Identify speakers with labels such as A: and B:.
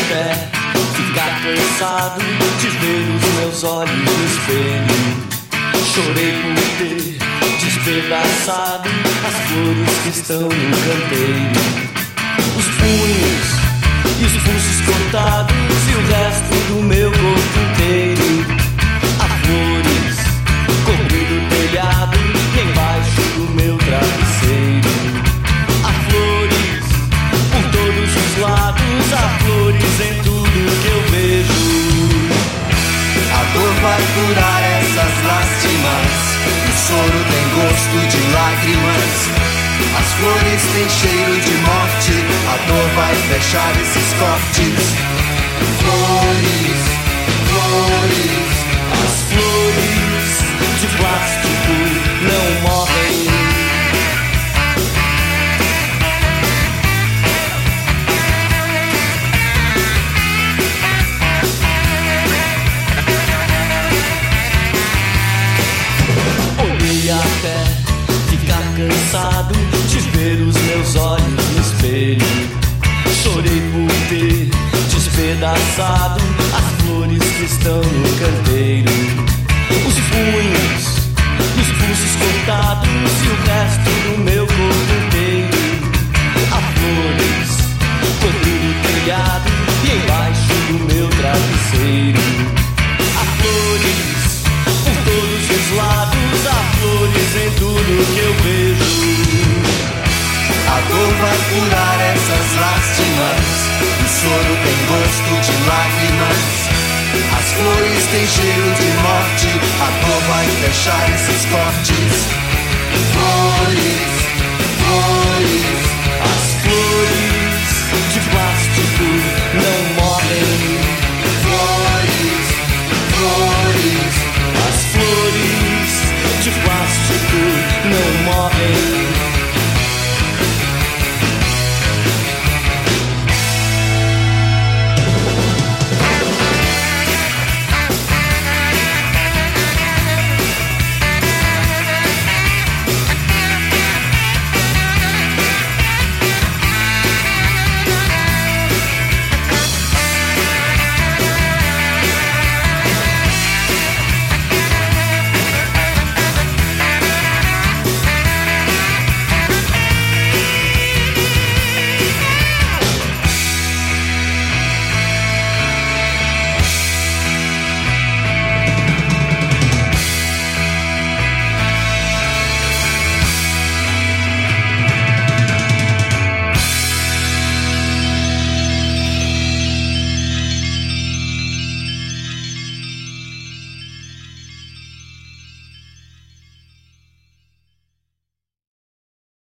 A: até ficar cansado de ver os meus olhos no espelho. Chorei por ter despedaçado as flores que estão no canteiro. Os punhos e os pulsos cortados e o resto do meu corpo inteiro. Há flores cobrindo o telhado e embaixo do meu travesseiro. Há flores por todos os lados, há flores em tudo que eu vejo.
B: A dor vai curar essas lástimas, o soro tem gosto de lágrimas. As flores têm cheiro de morte, a dor vai fechar esses cortes. Flores, flores,
A: as flores de plástico não morrem. Olhei até ficar cansado de ver os meus olhos no espelho. Chorei por ter despedaçado as flores que estão no canteiro. Os punhos e os pulsos cortados e o resto do meu corpo inteiro. Há flores cobrindo o telhado e embaixo do meu travesseiro. Há flores por todos os lados, há flores em tudo que eu vejo.
B: A dor vai curar essas lástimas, o soro tem gosto de lágrimas. As flores têm cheiro de morte, a dor vai fechar esses cortes. Flores, flores,